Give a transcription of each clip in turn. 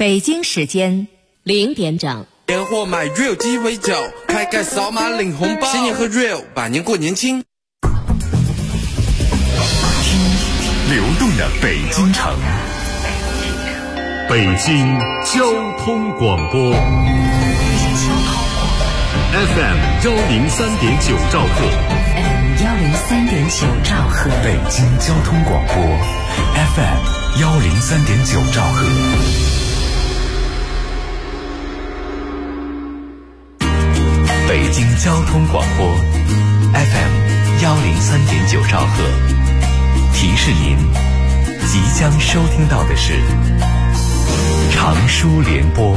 北京时间0点整。 年货买 real 鸡尾酒，开盖扫码领红包，新年喝 real， 百年过年轻。 听流动的北京城，北京交通广播 FM 103.9兆赫， FM 103.9兆赫， 北京交通广播 FM 103.9兆赫。北京交通广播 FM 103.9兆赫，提示您即将收听到的是长舒联播。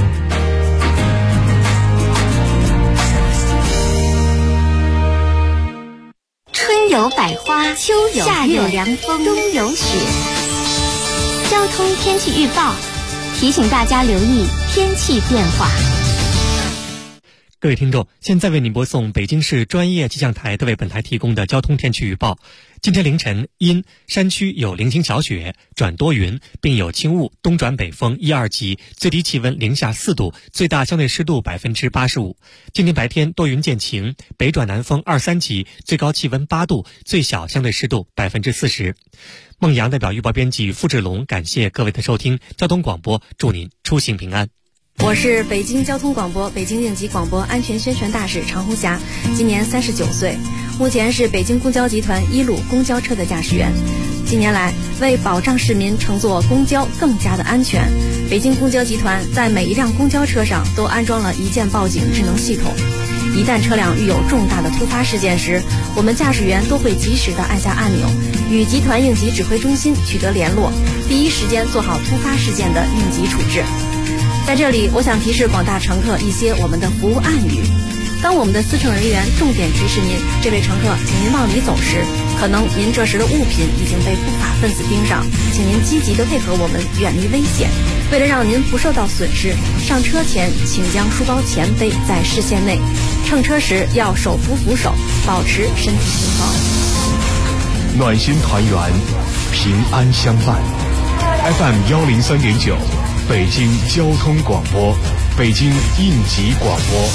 春有百花，秋有夏有凉风，冬有雪。交通天气预报提醒大家留意天气变化。 各位听众，现在为您播送北京市专业气象台的为本台提供的交通天气预报。今天凌晨阴，山区有零星小雪，转多云，并有轻雾，东转北风1、2级，最低气温零下4度，最大相对湿度85%。今天白天多云见晴，北转南风2、3级，最高气温8度，最小相对湿度40%。孟阳代表预报编辑付志龙感谢各位的收听，交通广播祝您出行平安。 我是北京交通广播北京应急广播安全宣传大使常红霞，今年39岁，目前是北京公交集团1路公交车的驾驶员。近年来，为保障市民乘坐公交更加的安全，北京公交集团在每一辆公交车上都安装了一键报警智能系统。一旦车辆遇有重大的突发事件时，我们驾驶员都会及时的按下按钮，与集团应急指挥中心取得联络，第一时间做好突发事件的应急处置。在这里，我想提示广大乘客一些我们的服务暗语。当我们的司乘人员重点提示您，这位乘客，请您往里走时，可能您这时的物品已经被不法分子盯上，请您积极的配合我们，远离危险。为了让您不受到损失，上车前请将书包前背在视线内，乘车时要手扶扶手，保持身体平衡。 暖心团圆，平安相伴。FM 103.9，北京交通广播，北京应急广播。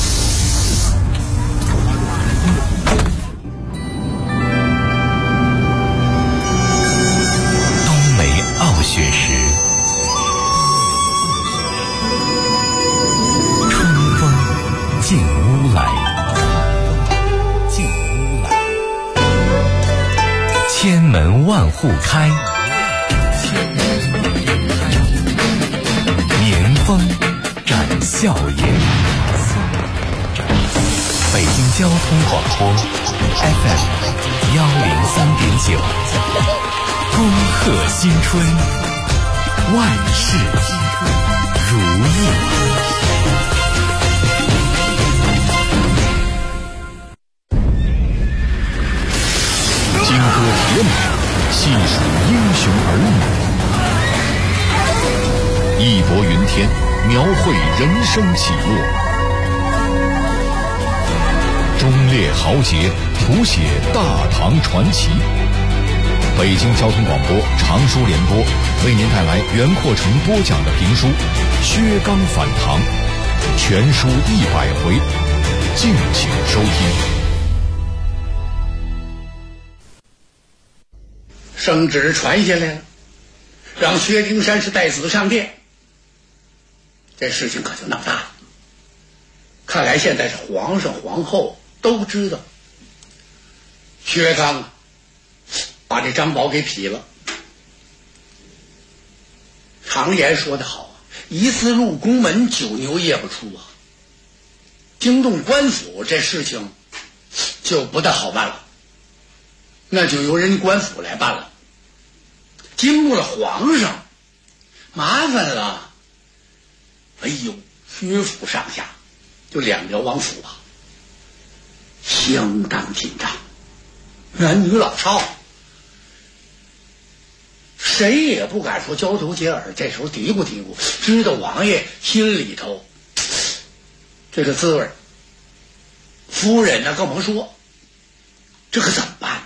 冬梅傲雪时，春风进屋来，千门万户开，年风展笑颜。北京交通广播 FM 103.9，恭贺新春，万事如意。金戈铁马，细数英雄儿女，义薄云天，描绘人生起落。忠烈豪杰，谱写大唐传奇。北京交通广播长舒联播为您带来袁阔成播讲的评书《薛刚反唐》，全书100回，敬请收听。 圣旨传下来了，让薛丁山是带子上殿，这事情可就闹大了。看来现在是皇上皇后都知道，薛刚把这张宝给劈了。常言说得好啊，一次入宫门，9牛夜不出啊。惊动官府，这事情就不大好办了，那就由人官府来办了。惊动了皇上，麻烦了。哎呦，薛府上下就2条王府啊，相当紧张，男女老少谁也不敢说交头接耳，这时候嘀咕嘀咕，知道王爷心里头这个滋味。夫人呢更甭说，这可怎么办？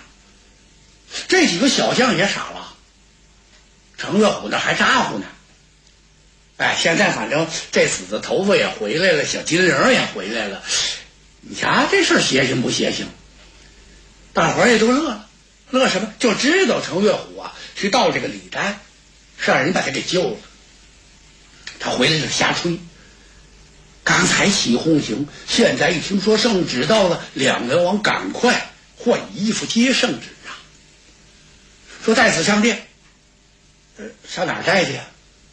这几个小将也傻了，程月虎那还咋呼呢， 哎，现在反正这次子头发也回来了，小金铃也回来了，你瞧这事儿邪性不邪性？大伙儿也都乐了，乐什么？就知道程月虎啊是到这个李丹，是让人把他给救了。他回来就瞎吹，刚才起哄行，现在一听说圣旨到了，两辽王赶快换衣服接圣旨啊！说带子上殿，上哪儿带去呀？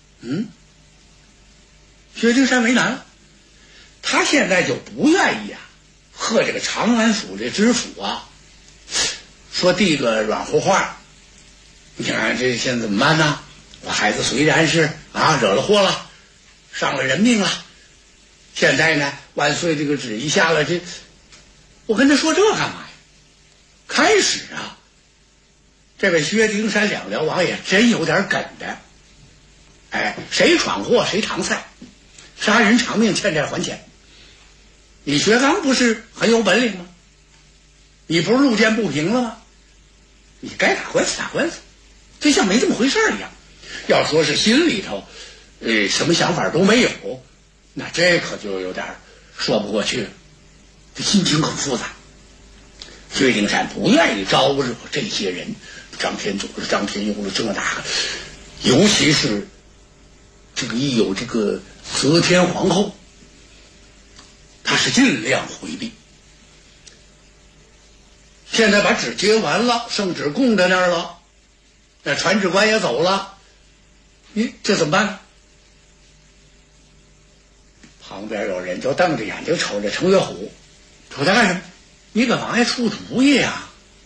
薛丁山为难了，他现在就不愿意啊，和这个长安府这知府啊，说递个软乎话。你看这现在怎么办呢？我孩子虽然是惹了祸了，伤了人命了，现在呢万岁这个旨意下了，我跟他说这干嘛呀？开始啊，这位薛丁山两辽王也真有点梗的，哎，谁闯祸谁搪塞，杀人偿命，欠债还钱。你薛刚不是很有本领吗？你不是路见不平了吗？你该打官司打官司，就像没这么回事一样。要说是心里头什么想法都没有，那这可就有点说不过去了，这心情很复杂。薛丁山不愿意招惹这些人，张天佐了张天佑了这那个，尤其是这个一有这个则天皇后，他是尽量回避。现在把旨接完了，圣旨供在那儿了，那传旨官也走了，这怎么办呢？旁边有人就瞪着眼睛瞅着程月虎，瞅他干什么？你给王爷出主意呀？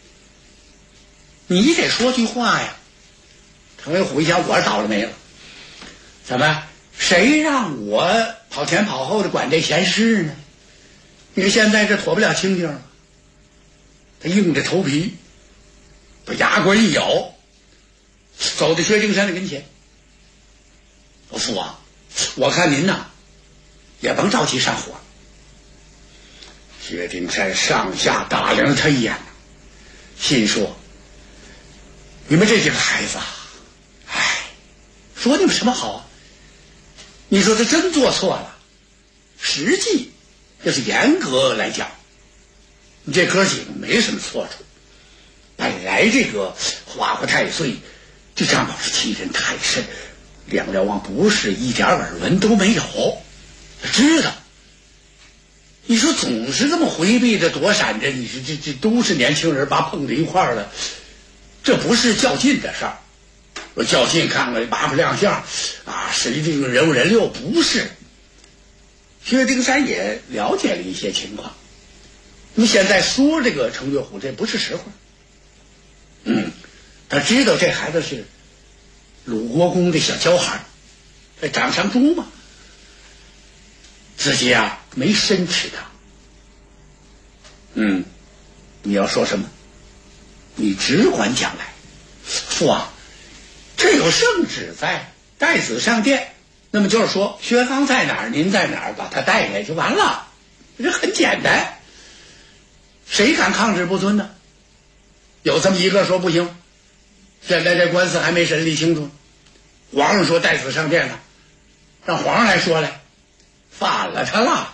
你得说句话呀！程月虎一想，我倒了霉了，怎么？谁让我跑前跑后的管这闲事呢？你看现在这妥不了清净了。他硬着头皮，把牙关一咬，走到薛丁山的跟前。我父王，我看您呐，也甭着急上火。薛丁山上下打量他一眼，心说：你们这几个孩子啊，说你们什么好啊？你说他真做错了，实际要是严格来讲，你这哥几个没什么错处。本来这个花花太岁，这张宝是欺人太甚，两辽王不是一点耳闻都没有，知道。你说总是这么回避着躲闪着，你说这都是年轻人，把碰在一块儿了，这不是较劲的事儿。我较劲看看八不亮相啊，谁这个人五人六，不是。薛丁山也了解了一些情况，你现在说这个程月虎这不是实话。他知道这孩子是鲁国公的小娇孩，长相猪嘛，自己啊没申斥他。你要说什么，你只管讲来。父王，这有圣旨在，带子上殿，那么就是说薛刚在哪儿，您在哪儿，把他带来就完了，这很简单。谁敢抗旨不遵呢？有这么一个说不行，现在这官司还没审理清楚，皇上说带子上殿了，让皇上来说来，反了他了。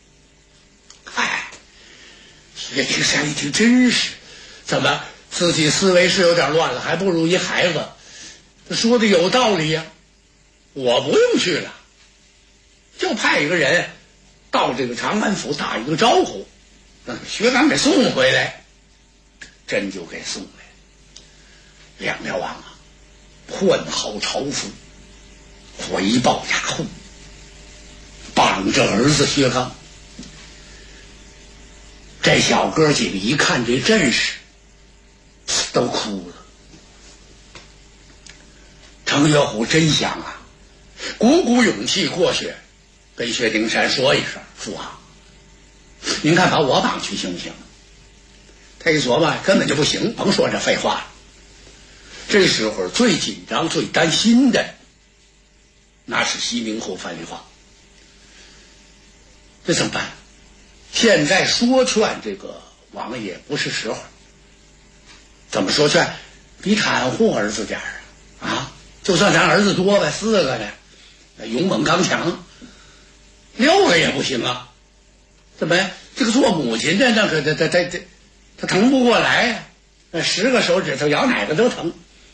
薛丁山一听真是，怎么自己思维是有点乱了，还不如一孩子。说的有道理呀，我不用去了，就派一个人到这个长安府打一个招呼，让薛刚给送回来。真就给送来了。两辽王啊，换好朝服，回报衙户，绑着儿子薛刚。这小哥几个一看这阵势，都哭了。程月虎真想啊，鼓鼓勇气过去，跟薛丁山说一声：“父王，您看把我绑去行不行？”他一琢磨，根本就不行，甭说这废话了。这时候最紧张、最担心的，那是西明后范蠡华。这怎么办？现在说劝这个王爷不是时候。怎么说劝？比袒护儿子点儿啊！就算咱儿子多吧，4个呢， 勇猛刚强，6个也不行啊。怎么这个做母亲的那可他疼不过来呀、那10个手指头咬哪个都疼。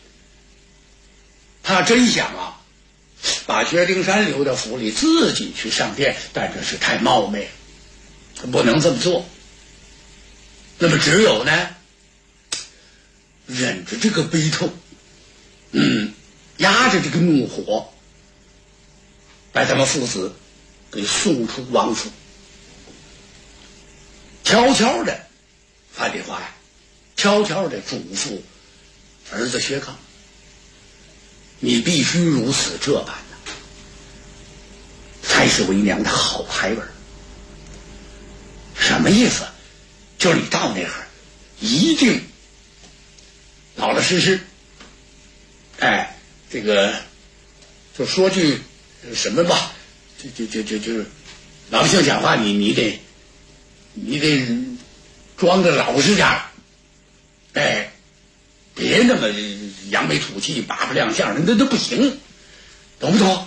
他真想啊，把薛丁山留到府里，自己去上殿，但这是太冒昧了，不能这么做。那么只有呢，忍着这个悲痛，压着这个怒火，把他们父子给送出王府，悄悄的，范丽华呀，悄悄的嘱咐儿子薛刚，你必须如此这般的，才是为娘的好孩儿。什么意思？就是你到那会儿一定老老实实，这个就说句什么吧，就老百姓讲话，你得装的老实点儿，别那么扬眉吐气、八不亮相的，那不行，懂不懂？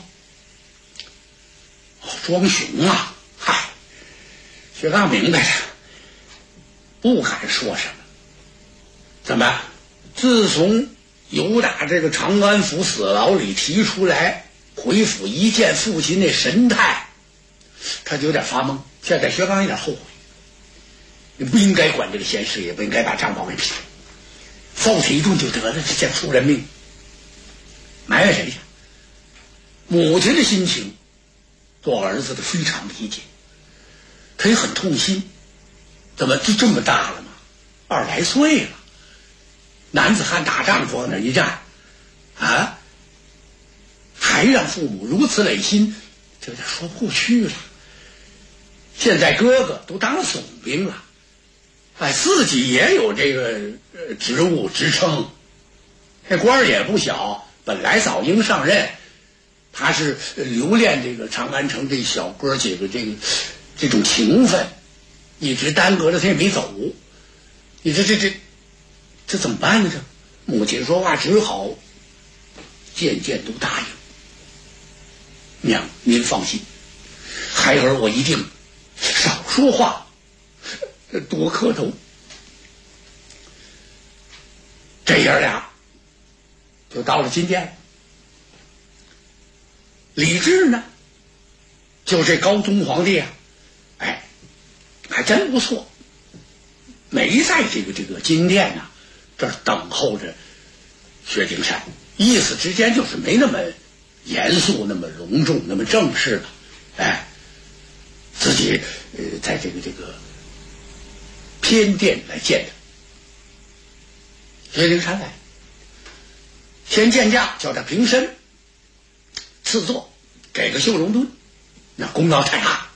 装熊啊！嗨，薛刚明白了，不敢说什么。怎么？自从由打这个长安府死牢里提出来，回府一见父亲那神态，他就有点发懵。现在薛刚有点后悔，你不应该管这个闲事，也不应该把张宝给劈了，揍他一顿就得了，这出人命。埋怨谁去？母亲的心情，做儿子的非常理解，他也很痛心。怎么就这么大了吗？20来岁了，男子汉大丈夫往那一站，啊，还让父母如此累心，这有点说不过去了。现在哥哥都当总兵了，自己也有这个职务职称，这官儿也不小，本来早应上任，他是留恋这个长安城这小哥几个这种情分，一直耽搁着他也没走。你这怎么办呢？这母亲说话只好渐渐都答应。娘，您放心，孩儿我一定少说话，多磕头。这爷俩就到了金殿。李治呢，就这高宗皇帝啊，还真不错，没在这个金殿呢，这儿等候着薛丁山，意思之间就是没那么严肃，那么隆重，那么正式了。自己在这个偏殿来见他。薛丁山来，先见驾，叫他平身，赐座，给个绣龙墩，那功劳太大。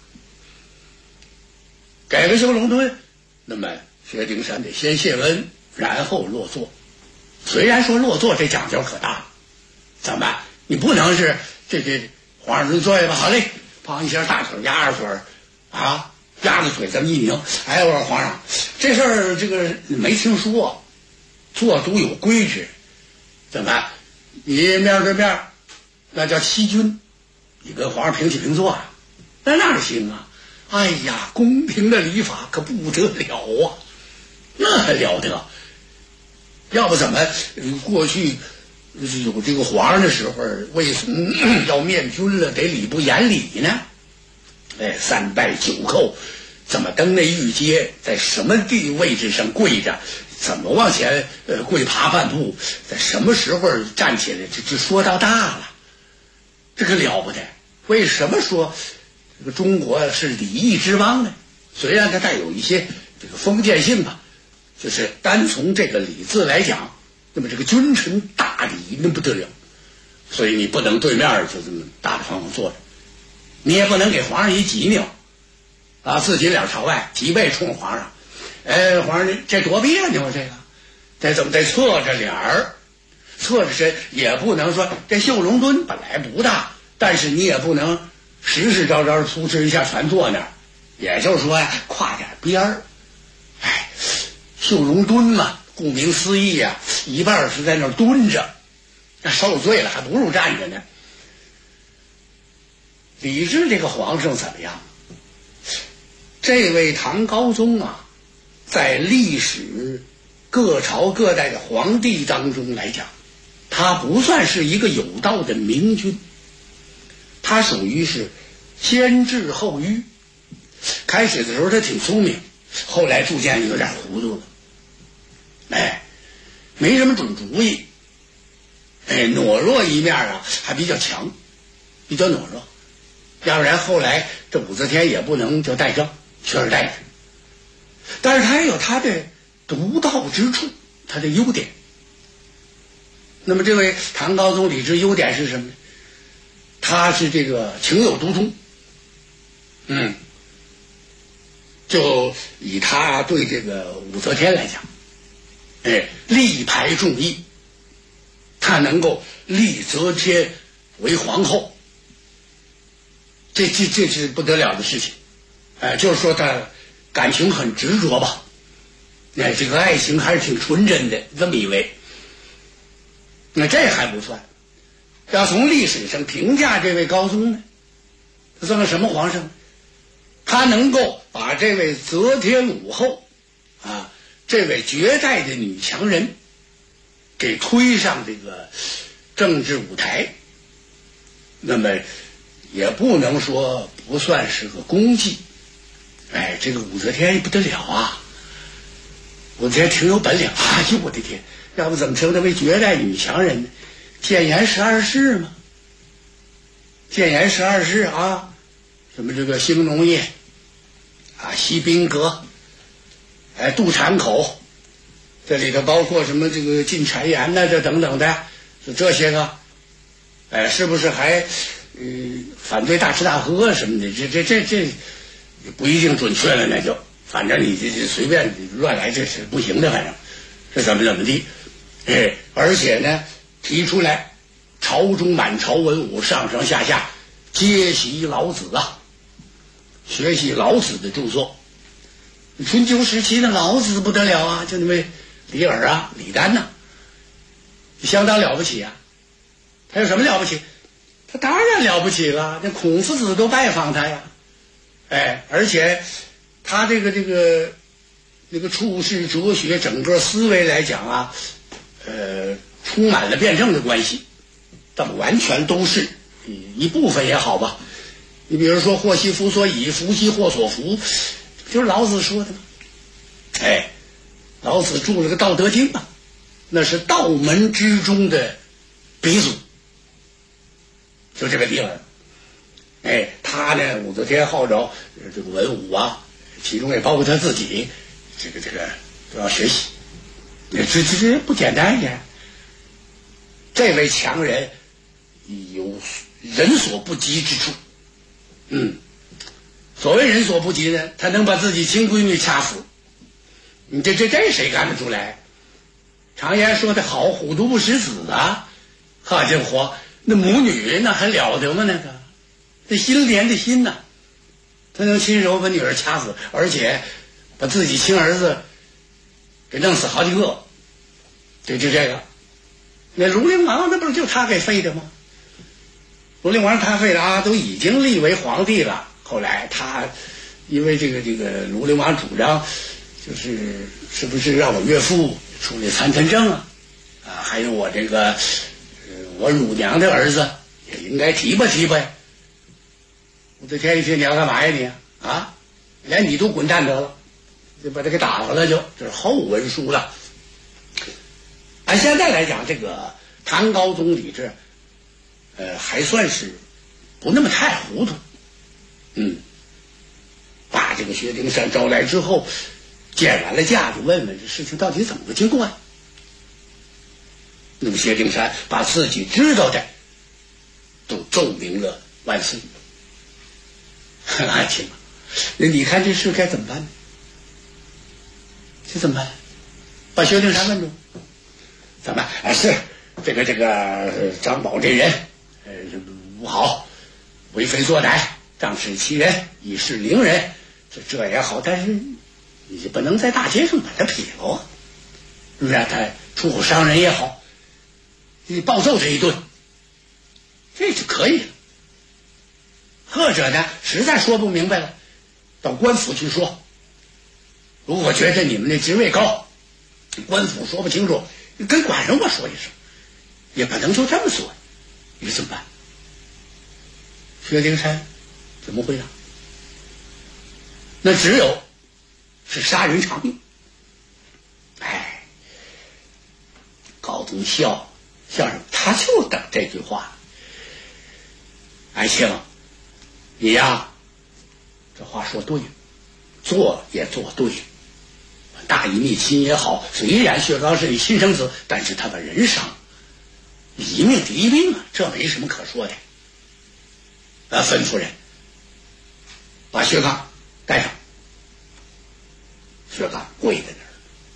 给个绣龙墩，那么薛丁山得先谢恩，然后落座。虽然说落座这讲究可大了，怎么你不能是这皇上坐下吧，好嘞，旁一下大腿压着腿啊，压着腿这么一拧，我说皇上这事儿这个没听说，坐都有规矩，怎么你面对面那叫欺君，你跟皇上平起平坐啊，那哪行啊？宫廷的礼法可不得了啊，那了得！要不怎么过去有这个皇上的时候，为什么要面君了，得礼不言礼呢？3拜9叩，怎么登那御阶，在什么位置上跪着，怎么往前跪爬半步，在什么时候站起来，这说到大了，这个了不得。为什么说这个中国是礼仪之邦呢？虽然它带有一些这个封建性吧，就是单从这个礼字来讲，那么这个君臣大礼那不得了，所以你不能对面就这么大大方方坐着，你也不能给皇上一挤扭啊，自己脸朝外脊背冲皇上，皇上这多别扭，这怎么得侧着脸儿，侧着身，也不能说这绣龙墩本来不大，但是你也不能实招苏哧一下全坐那儿，也就是说跨点边儿。绣龙墩嘛，顾名思义啊，一半是在那儿蹲着，那受罪了还不如站着呢。 李治这个皇上怎么样？这位唐高宗啊，在历史各朝各代的皇帝当中来讲，他不算是一个有道的明君，他属于是先智后愚。开始的时候他挺聪明，后来逐渐有点糊涂了，没什么准主意，懦弱一面啊还比较强，比较懦弱，要不然后来这武则天也不能叫代政，取而代之。但是他也有他的独到之处，他的优点。那么这位唐高宗李治优点是什么呢？他是这个情有独钟，就以他对这个武则天来讲，力排众议，他能够立则天为皇后，这是不得了的事情。就是说他感情很执着吧，这个爱情还是挺纯真的，这么一位。那这还不算，要从历史上评价这位高宗呢，他算个什么皇上？他能够把这位则天武后这位绝代的女强人给推上这个政治舞台，那么也不能说不算是个功绩。这个武则天不得了啊，武则天挺有本领。哎呦我的天，要不怎么称她为绝代女强人呢？建言12世嘛，建言12世啊，什么这个兴农业西宾阁，渡产口，这里头包括什么这个进谗言呐，这等等的，就这些个，是不是还反对大吃大喝什么的？这不一定准确了，那就反正你这随便乱来，这是不行的，反正是怎么地，而且呢，提出来朝中满朝文武上上下下皆习老子啊，学习老子的著作。春秋时期的老子不得了啊，就那位李耳啊、李丹呐，相当了不起啊。他有什么了不起？他当然了不起了，那孔夫子都拜访他呀。而且他这个处世哲学整个思维来讲啊，充满了辩证的关系，但完全都是一部分也好吧。你比如说祸兮福所倚，福兮祸所伏，就是老子说的嘛。老子著了个《道德经》啊，那是道门之中的鼻祖，就这个李耳。他呢，武则天号召这个文武啊，其中也包括他自己，这个都要学习。这不简单呀！这位强人有人所不及之处。所谓人所不及呢，他能把自己亲闺女掐死，你这谁干得出来？常言说的好，虎毒不食子啊！好家伙，那母女那还了得吗？那心连的心呐，他能亲手把女儿掐死，而且把自己亲儿子给弄死好几个。就这个，那庐陵王那不是就他给废的吗？庐陵王他废的啊，都已经立为皇帝了。后来他因为这个庐陵王主张，是不是让我岳父处理残存症啊？还有我我乳娘的儿子也应该提拔提拔呀。武则天一听，你要干嘛呀你连你都滚蛋得了，就把他给打发了，这是后文书了。按现在来讲，这个唐高宗李治还算是不那么太糊涂。把这个薛丁山招来之后，见完了架，就问问这事情到底怎么个经过呀？那么薛丁山把自己知道的都奏明了万岁。爱卿啊，你看这事该怎么办呢？这怎么办？把薛丁山问住，怎么办？是这个张宝这人不好，为非作歹，仗势欺人，以势凌人，这也好，但是你不能在大街上把他撇了啊，是不是？他出口伤人也好，你暴揍他一顿，这就可以了。 或者呢，实在说不明白了，到官府去说。如果觉得你们那职位高，官府说不清楚，跟管上我说一声，也不能就这么说。你怎么办？薛丁山怎么回答？那只有是杀人偿命。哎，高宗笑相声，他就等这句话。爱卿，你呀，这话说对了，做也做对了。大义灭亲也好，虽然薛刚是你亲生子，但是他把人伤了，一命抵一命啊，这没什么可说的。吩咐人把薛刚带上。薛刚跪在那儿，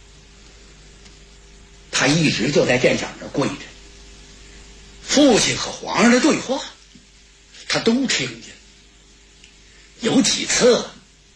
他一直就在殿上那儿跪着，父亲和皇上的对话他都听见。有几次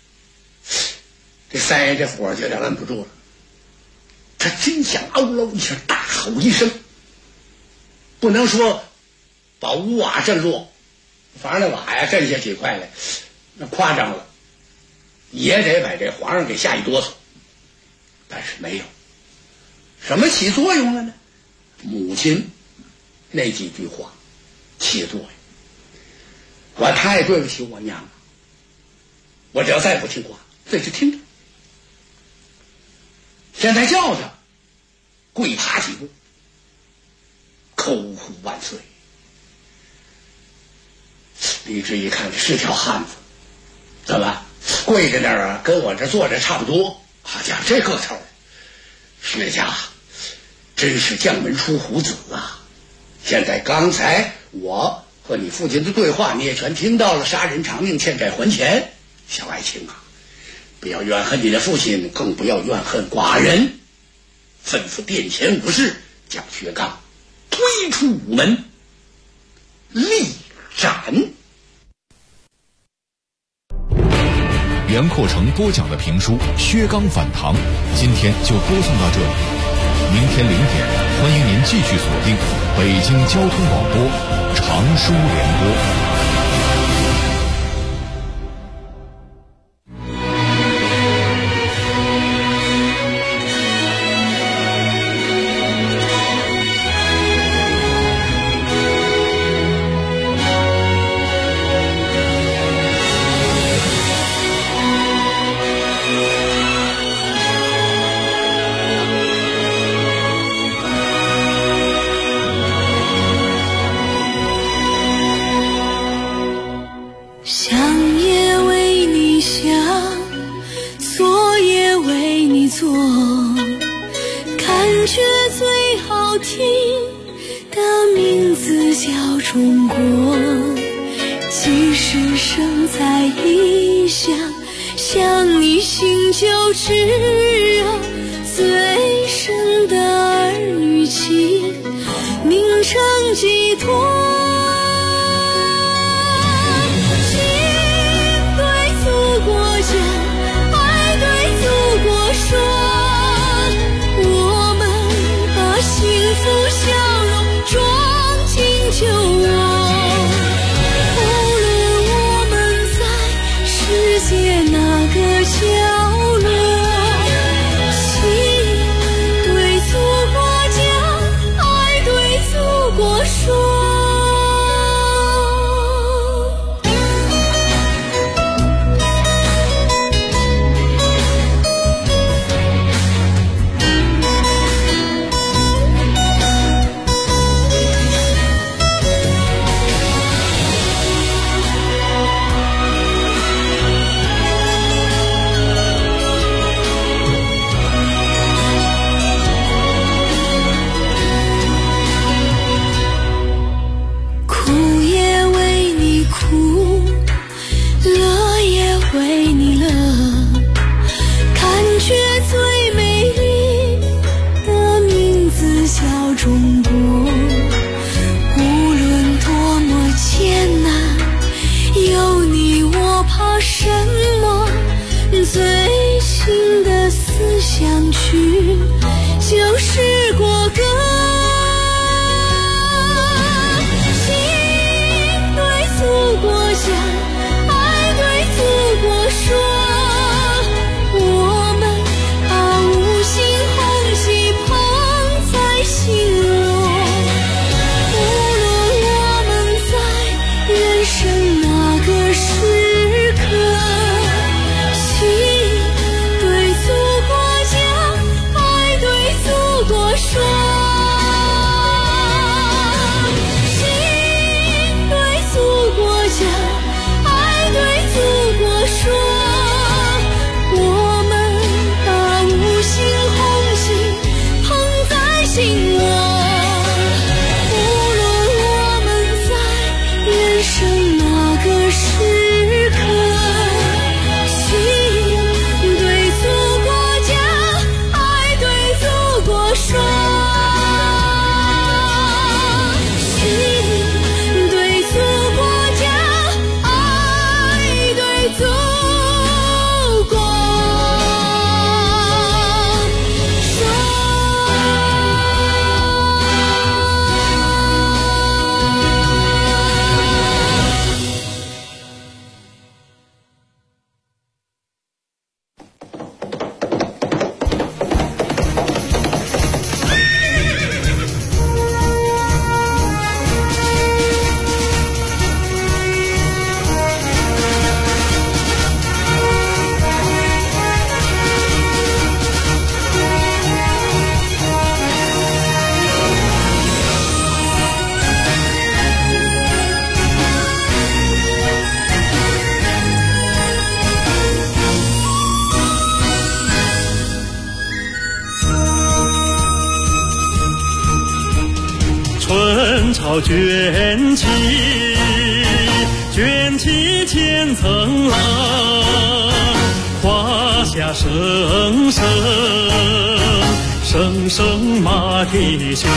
这三爷这火就有点摁不住了，他真想嗷喽一声大吼一声，不能说把屋瓦震落，反正那瓦呀震下几块来，那夸张了，也得把这皇上给吓一哆嗦。但是没有，什么起作用了呢？母亲那几句话起作用。我太对不起我娘了，我只要再不听话，这就听着。现在叫他跪爬几步，口呼万岁。李治一看，这是条汉子，怎么跪在那儿啊？跟我这坐着差不多。好家伙，这个头，薛家真是将门出虎子啊！现在刚才我和你父亲的对话，你也全听到了，杀人偿命，欠债还钱。小爱卿啊，不要怨恨你的父亲，更不要怨恨寡人。吩咐殿前武士将薛刚推出午门，力斩。 袁阔成播讲的评书《薛刚反唐》，今天就播送到这里。明天0点，欢迎您继续锁定北京交通广播长书联播。 世界哪个角落春潮卷起千层浪，华夏声声马蹄响，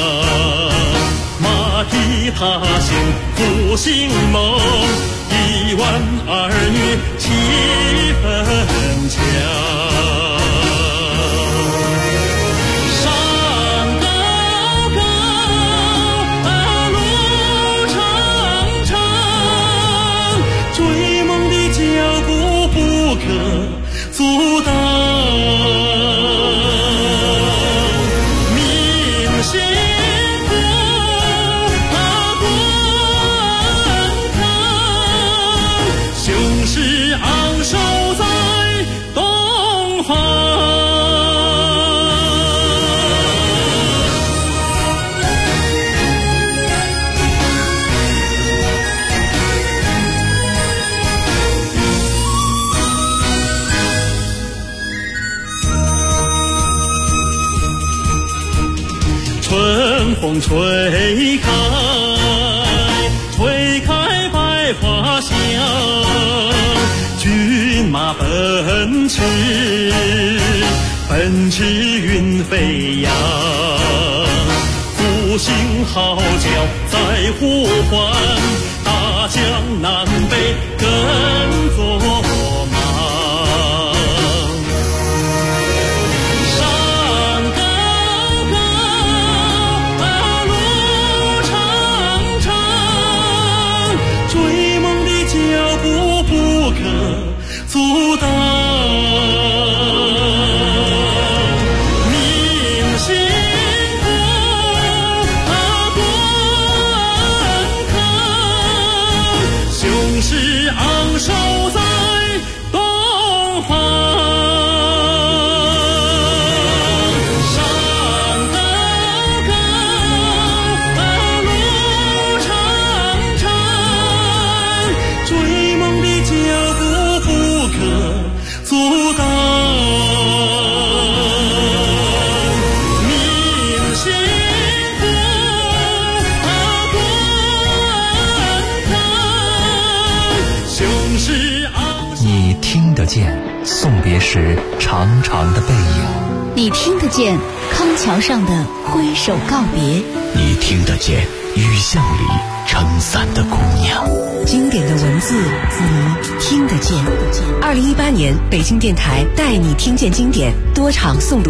马蹄踏行复兴梦，1万儿女气氛强。阻挡民心福滚烫，雄狮昂首在东方。春风吹开百花香，骏马奔驰云飞扬，复兴号角在呼唤，大江南北跟作阻挡民心福滚烫，雄狮昂首在东方。山高高，路长长，追梦的脚步不可阻挡，民心福滚烫，雄狮昂首。 你听得见送别时长长的背影， 你听得见康桥上的挥手告别， 你听得见雨巷里撑伞的姑娘。 经典的文字，你听得见。2018年北京电台带你听见经典多场诵读。